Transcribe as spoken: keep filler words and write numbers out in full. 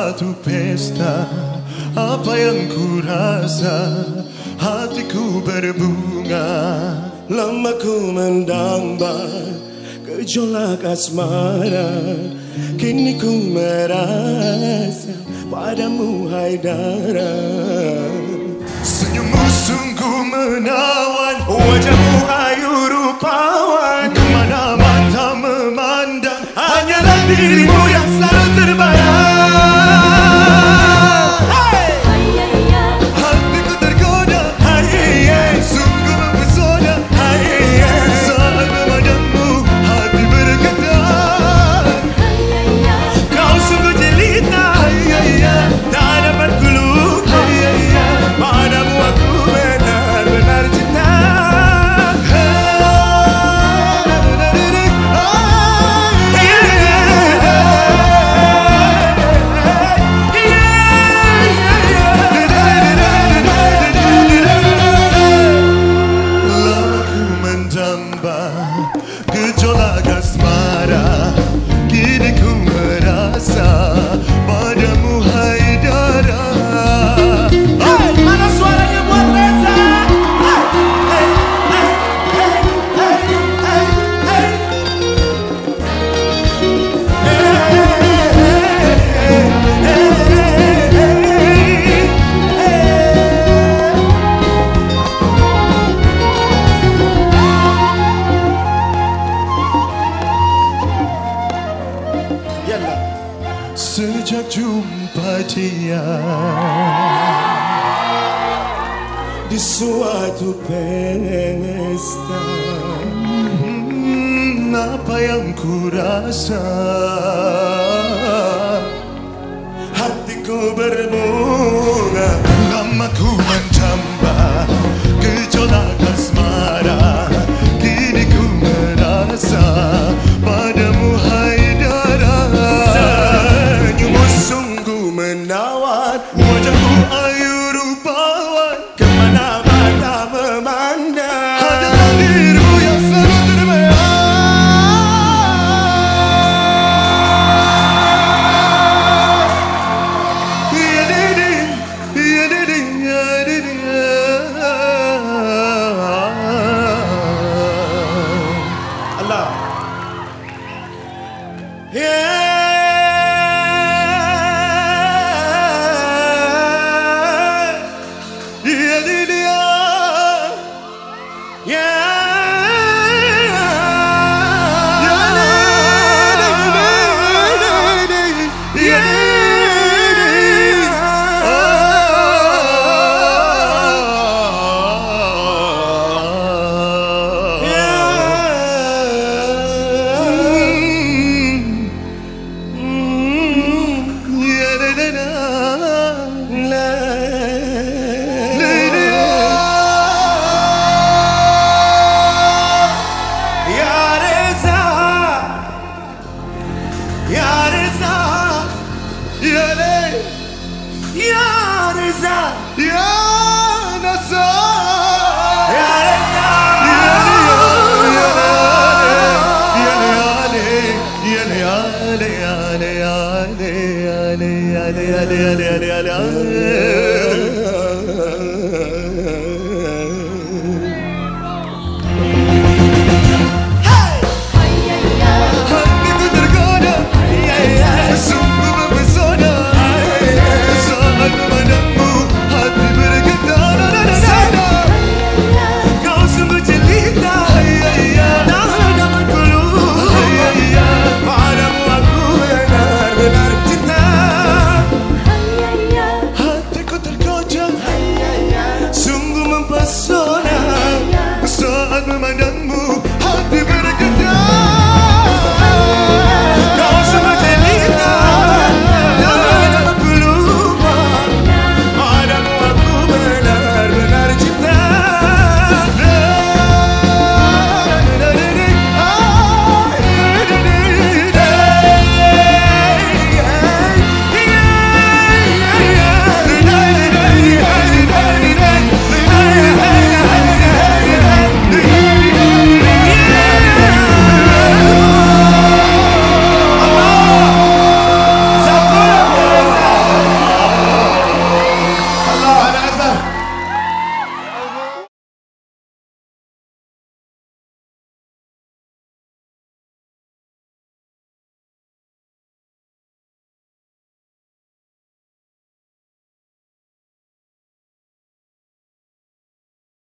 suatu pesta, apa yang ku rasa, hatiku berbunga. Lama ku mendamba gejolak asmara, kini ku merasa padamu Haidara. Senyummu sungguh menawan, Wajahmu ayu rupawan, kemana mata memandang, hanyalah dirimu yang selalu terbayang. hatiku tergoda, sungguh mempesona. Saat memandangmu, hati bergetar. Kau sungguh jelita, tak dapat ku lupa. Padamu aku benar-benar cinta. Lama ku mendamba gejolak asmara, kini ku merasa padamu Haidara. Hey, mana suaranya buat Reza? Hey, hey, hey, hey, hey, hey, Sejak jumpa dia di suatu pesta, hmm, apa yang ku rasa, hatiku berbunga. lama ku mendamba gejolak asmara, kini ku merasa padamu Haidara. Senyummu sungguh menawan, Wajahmu ayu rupawan, kemana mata memandang. hanyalah dirimu yang selalu terbayang. Ya didi, ya didi, ya didi, ya. Allah. Yeah. Yeah.